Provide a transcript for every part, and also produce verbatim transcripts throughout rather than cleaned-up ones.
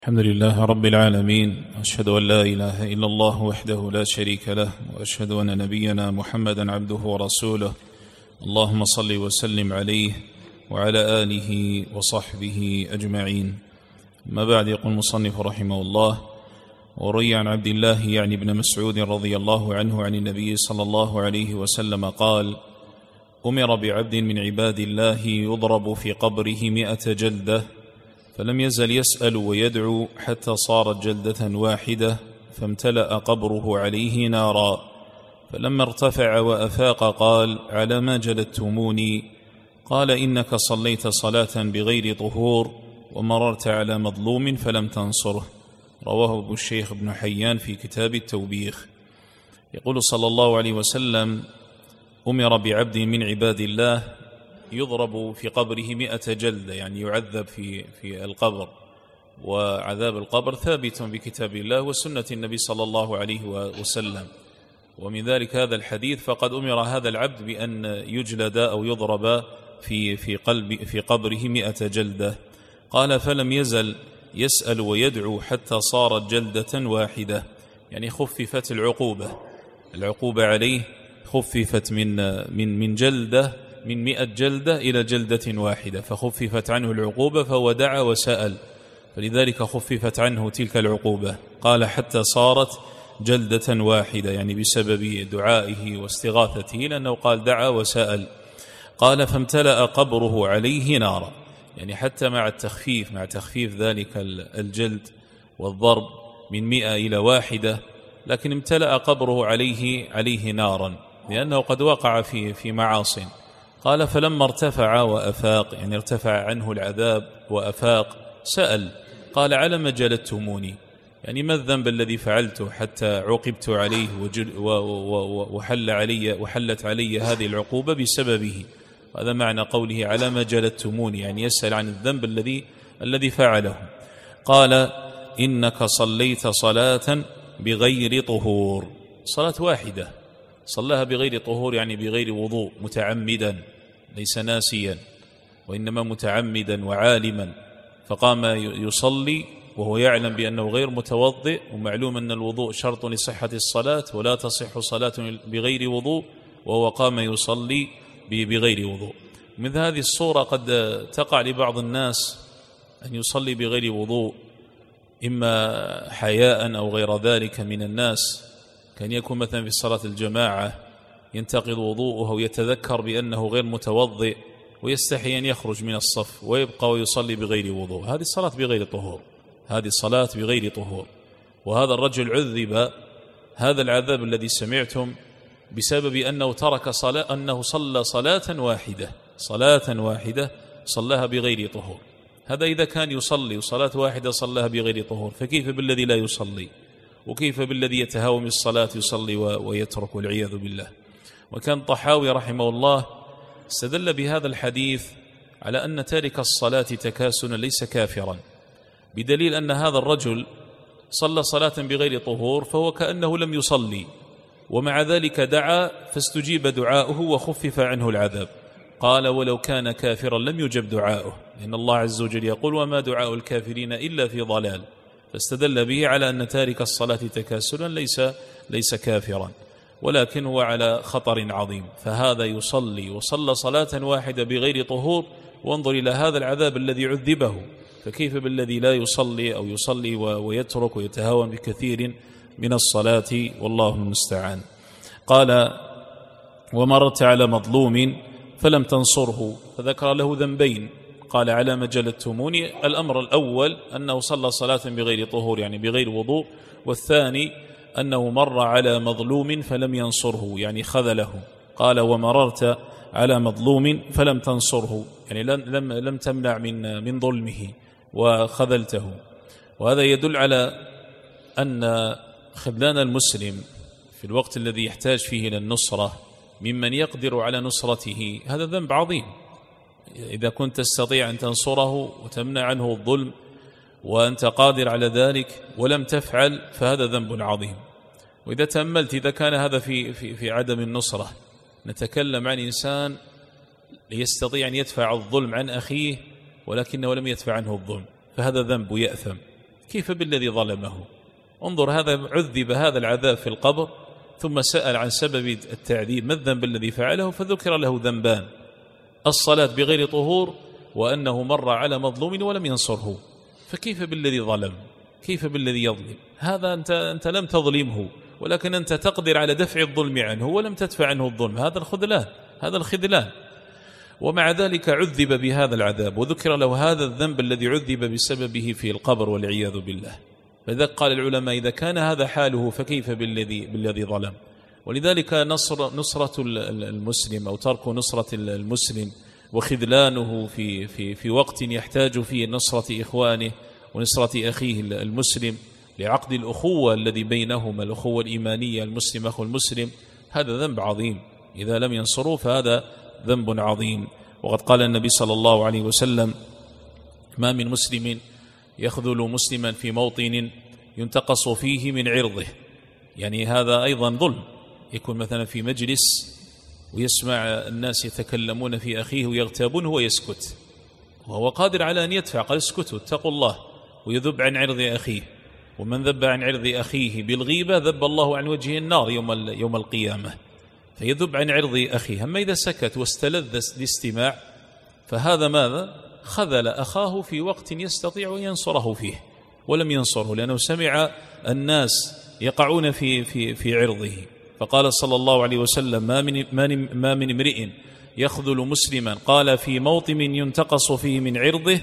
الحمد لله رب العالمين، أشهد أن لا إله إلا الله وحده لا شريك له، وأشهد أن نبينا محمدا عبده ورسوله. اللهم صل وسلم عليه وعلى آله وصحبه أجمعين. ما بعد، يقول المصنف رحمه الله: وروي عن عبد الله يعني ابن مسعود رضي الله عنه عن النبي صلى الله عليه وسلم قال: أمر بعبد من عباد الله يضرب في قبره مئة جلدة، فلم يزل يسأل ويدعو حتى صارت جلدة واحدة، فامتلأ قبره عليه نارا. فلما ارتفع وأفاق قال: على ما جلدتموني؟ قال: إنك صليت صلاة بغير طهور ومررت على مظلوم فلم تنصره. رواه ابو الشيخ ابن حيان في كتاب التوبيخ. يقول صلى الله عليه وسلم: أمر بعبد من عباد الله يضرب في قبره مئة جلدة، يعني يعذب في في القبر، وعذاب القبر ثابت بكتاب الله وسنة النبي صلى الله عليه وسلم. ومن ذلك هذا الحديث: فقد أمر هذا العبد بأن يجلد أو يضرب في في قلب في قبره مئة جلدة. قال: فلم يزل يسأل ويدعو حتى صارت جلدة واحدة، يعني خففت العقوبة العقوبة عليه، خففت من من من جلدة من مئة جلدة إلى جلدة واحدة، فخففت عنه العقوبة، فهو دعا وسأل، فلذلك خففت عنه تلك العقوبة. قال: حتى صارت جلدة واحدة، يعني بسبب دعائه واستغاثته، لأنه قال دعا وسأل. قال: فامتلأ قبره عليه نارا، يعني حتى مع التخفيف مع تخفيف ذلك الجلد والضرب من مئة إلى واحدة، لكن امتلأ قبره عليه عليه نارا، لأنه قد وقع في في معاصٍ. قال: فلما ارتفع وأفاق، يعني ارتفع عنه العذاب وأفاق، سأل، قال: على ما جلدتموني؟ يعني ما الذنب الذي فعلته حتى عوقبت عليه وحل علي وحلت علي هذه العقوبة بسببه؟ هذا معنى قوله على ما جلدتموني، يعني يسأل عن الذنب الذي الذي فعله. قال: إنك صليت صلاة بغير طهور، صلاة واحدة صلاها بغير طهور، يعني بغير وضوء، متعمدا، ليس ناسيا، وإنما متعمدا وعالما، فقام يصلي وهو يعلم بأنه غير متوضئ، ومعلوم أن الوضوء شرط لصحة الصلاة، ولا تصح صلاة بغير وضوء، وهو قام يصلي بغير وضوء. من هذه الصورة قد تقع لبعض الناس أن يصلي بغير وضوء، إما حياء أو غير ذلك من الناس، كان يكون مثلا في صلاة الجماعة ينتقض وضوءه ويتذكر بأنه غير متوضئ، ويستحي أن يخرج من الصف ويبقى ويصلي بغير وضوء. هذه الصلاة بغير طهور، هذه الصلاة بغير طهور. وهذا الرجل عذب هذا العذاب الذي سمعتم بسبب أنه ترك صلاة، أنه صلى صلاة واحدة صلاة واحدة صلاها بغير طهور. هذا إذا كان يصلي صلاة واحدة صلاها بغير طهور، فكيف بالذي لا يصلي؟ وكيف بالذي يتهاوم الصلاة يصلي ويترك، والعياذ بالله. وكان طحاوي رحمه الله استدل بهذا الحديث على أن تارك الصلاة تكاسلا ليس كافرا، بدليل أن هذا الرجل صلى صلاة بغير طهور، فهو كأنه لم يصلي، ومع ذلك دعا فاستجيب دعاؤه وخفف عنه العذاب. قال: ولو كان كافرا لم يجب دعاؤه، لأن الله عز وجل يقول: وما دعاء الكافرين إلا في ضلال. فاستدل به على أن تارك الصلاة تكاسلا ليس ليس كافرا، ولكن هو على خطر عظيم. فهذا يصلي وصلى صلاة واحدة بغير طهور، وانظر إلى هذا العذاب الذي عذبه، فكيف بالذي لا يصلي أو يصلي ويترك ويتهاون بكثير من الصلاة، والله المستعان. قال: ومرت على مظلوم فلم تنصره، فذكر له ذنبين. قال: على ما جلدتموني، الأمر الأول أنه صلى صلاة بغير طهور، يعني بغير وضوء، والثاني أنه مر على مظلوم فلم ينصره، يعني خذله. قال: ومررت على مظلوم فلم تنصره، يعني لم لم تمنع من من ظلمه وخذلته. وهذا يدل على أن خذلان المسلم في الوقت الذي يحتاج فيه إلى النصرة ممن يقدر على نصرته هذا ذنب عظيم. إذا كنت تستطيع أن تنصره وتمنع عنه الظلم وأنت قادر على ذلك ولم تفعل، فهذا ذنب عظيم. وإذا تأملت، إذا كان هذا في في في عدم النصرة، نتكلم عن إنسان يستطيع أن يدفع الظلم عن أخيه ولكنه لم يدفع عنه الظلم، فهذا ذنب يأثم. كيف بالذي ظلمه؟ انظر، هذا عذب هذا العذاب في القبر ثم سأل عن سبب التعذيب، ما الذنب الذي فعله؟ فذكر له ذنبان: الصلاة بغير طهور، وأنه مر على مظلوم ولم ينصره. فكيف بالذي ظلم؟ كيف بالذي يظلم؟ هذا أنت, أنت لم تظلمه، ولكن أنت تقدر على دفع الظلم عنه ولم تدفع عنه الظلم. هذا الخذلان، هذا الخذلان. ومع ذلك عذب بهذا العذاب، وذكر له هذا الذنب الذي عذب بسببه في القبر والعياذ بالله. فإذا قال العلماء: إذا كان هذا حاله فكيف بالذي بالذي ظلم؟ ولذلك نصر نصرة المسلم أو ترك نصرة المسلم وخذلانه في في في وقت يحتاج فيه نصرة إخوانه ونصرة أخيه المسلم لعقد الأخوة الذي بينهما، الأخوة الإيمانية، المسلم أخو المسلم، هذا ذنب عظيم. إذا لم ينصروا فهذا ذنب عظيم. وقد قال النبي صلى الله عليه وسلم: ما من مسلم يخذل مسلما في موطن ينتقص فيه من عرضه. يعني هذا أيضا ظلم، يكون مثلا في مجلس ويسمع الناس يتكلمون في أخيه ويغتابونه ويسكت، وهو قادر على أن يدفع، قال: اسكتوا اتقوا الله، ويذب عن عرض أخيه. ومن ذب عن عرض أخيه بالغيبة ذب الله عن وجهه النار يوم يوم القيامة. فيذب عن عرض أخيه. أما إذا سكت واستلذ الاستماع فهذا ماذا؟ خذل أخاه في وقت يستطيع أن ينصره فيه ولم ينصره، لأنه سمع الناس يقعون في في في عرضه. فقال صلى الله عليه وسلم: ما من ما من امرئ يخذل مسلما قال في موطن ينتقص فيه من عرضه،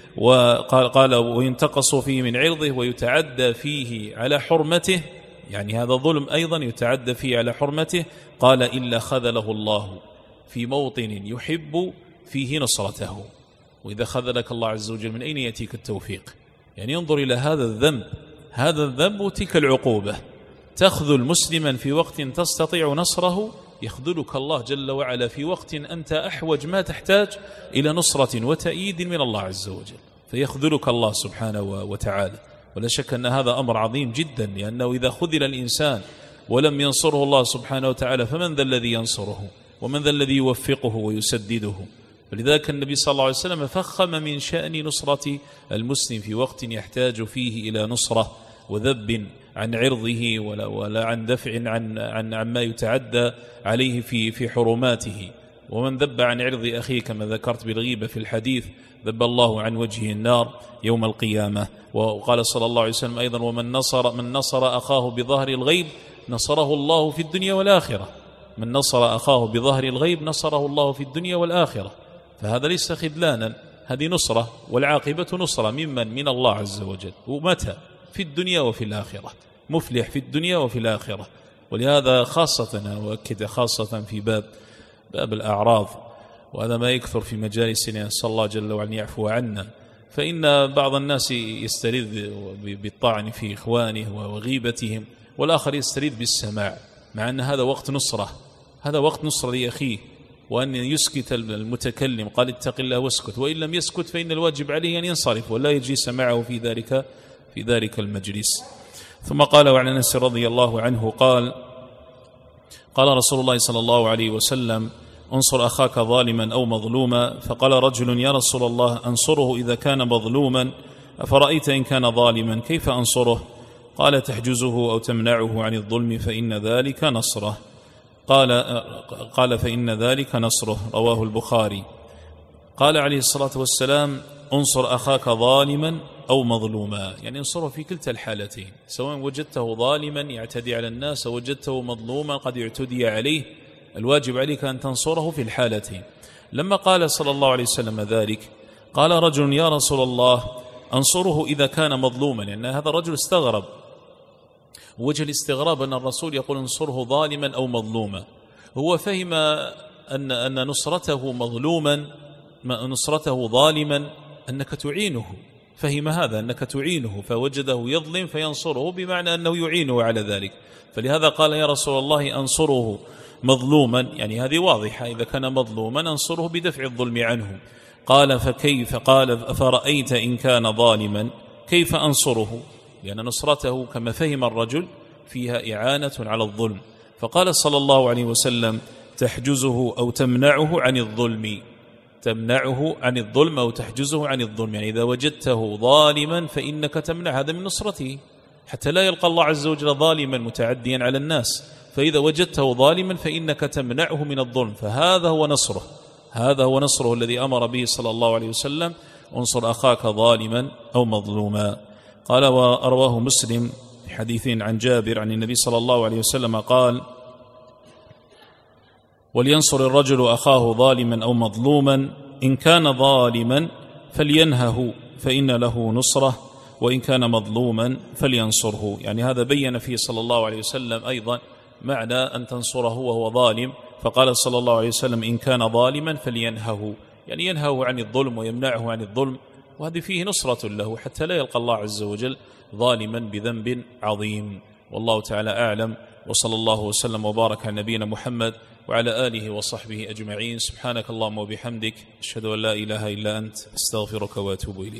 وقال قال وينتقص فيه من عرضه ويتعدى فيه على حرمته، يعني هذا ظلم أيضا يتعدى فيه على حرمته، قال: إلا خذله الله في موطن يحب فيه نصرته. وإذا خذلك الله عز وجل من أين يأتيك التوفيق؟ يعني انظر إلى هذا الذنب، هذا الذنب وتلك العقوبة. تخذل مسلما في وقت تستطيع نصره، يخذلك الله جل وعلا في وقت أنت أحوج ما تحتاج إلى نصرة وتأييد من الله عز وجل، فيخذلك الله سبحانه وتعالى. ولا شك أن هذا أمر عظيم جدا، لأنه إذا خذل الإنسان ولم ينصره الله سبحانه وتعالى فمن ذا الذي ينصره؟ ومن ذا الذي يوفقه ويسدده؟ فلذلك النبي صلى الله عليه وسلم فخم من شأن نصرة المسلم في وقت يحتاج فيه إلى نصرة وذب عن عرضه ولا, ولا عن دفع عن, عن عما يتعدى عليه في, في حرماته. ومن ذب عن عرض أخيه كما ذكرت بالغيبة في الحديث ذب الله عن وجهه النار يوم القيامة. وقال صلى الله عليه وسلم أيضا: ومن نصر, من نصر أخاه بظهر الغيب نصره الله في الدنيا والآخرة. من نصر أخاه بظهر الغيب نصره الله في الدنيا والآخرة. فهذا ليس خذلانا، هذه نصرة، والعاقبة نصرة ممن؟ من الله عز وجل. ومتى؟ في الدنيا وفي الآخرة، مفلح في الدنيا وفي الآخرة. ولهذا خاصة أنا أؤكد خاصة في باب باب الأعراض، وهذا ما يكثر في مجالسنا، نسأل الله جل وعلا أن يعفو عنا. فإن بعض الناس يسترد بالطعن في إخوانه وغيبتهم، والآخر يسترد بالسماع، مع أن هذا وقت نصرة، هذا وقت نصرة لأخيه، وأن يسكت المتكلم. قال: اتق الله واسكت، وإن لم يسكت فإن الواجب عليه أن ينصرف ولا يجلس معه في ذلك في ذلك المجلس. ثم قال: وعن أنس رضي الله عنه قال: قال رسول الله صلى الله عليه وسلم: انصر أخاك ظالما أو مظلوما. فقال رجل: يا رسول الله، أنصره إذا كان مظلوما، أفرأيت إن كان ظالما كيف أنصره؟ قال: تحجزه أو تمنعه عن الظلم فإن ذلك نصره. قال قال فإن ذلك نصره. رواه البخاري. قال عليه الصلاة والسلام: انصر أخاك ظالما أو مظلوما، يعني انصره في كلتا الحالتين، سواء وجدته ظالما يعتدي على الناس أو وجدته مظلوما قد يعتدي عليه، الواجب عليك أن تنصره في الحالتين. لما قال صلى الله عليه وسلم ذلك قال رجل: يا رسول الله، أنصره إذا كان مظلوما. لأن يعني هذا الرجل استغرب، وجه الاستغراب أن الرسول يقول انصره ظالما أو مظلوما. هو فهم أن أن نصرته مظلوما نصرته ظالما أنك تعينه، فهم هذا أنك تعينه، فوجده يظلم فينصره، بمعنى أنه يعينه على ذلك. فلهذا قال: يا رسول الله، أنصره مظلوما، يعني هذه واضحة، إذا كان مظلوما أنصره بدفع الظلم عنه. قال: فكيف؟ قال: أفرأيت إن كان ظالما كيف أنصره؟ لأن نصرته كما فهم الرجل فيها إعانة على الظلم. فقال صلى الله عليه وسلم: تحجزه أو تمنعه عن الظلم. تمنعه عن الظلم أو تحجزه عن الظلم. يعني إذا وجدته ظالما فإنك تمنع، هذا من نصرته حتى لا يلقى الله عز وجل ظالما متعديا على الناس. فإذا وجدته ظالما فإنك تمنعه من الظلم، فهذا هو نصره، هذا هو نصره الذي أمر به صلى الله عليه وسلم: انصر أخاك ظالما أو مظلوما. قال: وأرواه مسلم حديث عن جابر عن النبي صلى الله عليه وسلم قال: ولينصر الرجل أخاه ظالما أو مظلوما، إن كان ظالما فلينهه فإن له نصرة، وإن كان مظلوما فلينصره. يعني هذا بين فيه صلى الله عليه وسلم أيضا معنى أن تنصره وهو ظالم، فقال صلى الله عليه وسلم: إن كان ظالما فلينهه، يعني ينهه عن الظلم ويمنعه عن الظلم، وهذه فيه نصرة له حتى لا يلقى الله عز وجل ظالما بذنب عظيم. والله تعالى أعلم، وصلى الله وسلم وبارك على نبينا محمد وعلى آله وصحبه أجمعين. سبحانك اللهم وبحمدك، أشهد أن لا إله إلا أنت، أستغفرك وأتوب إليك.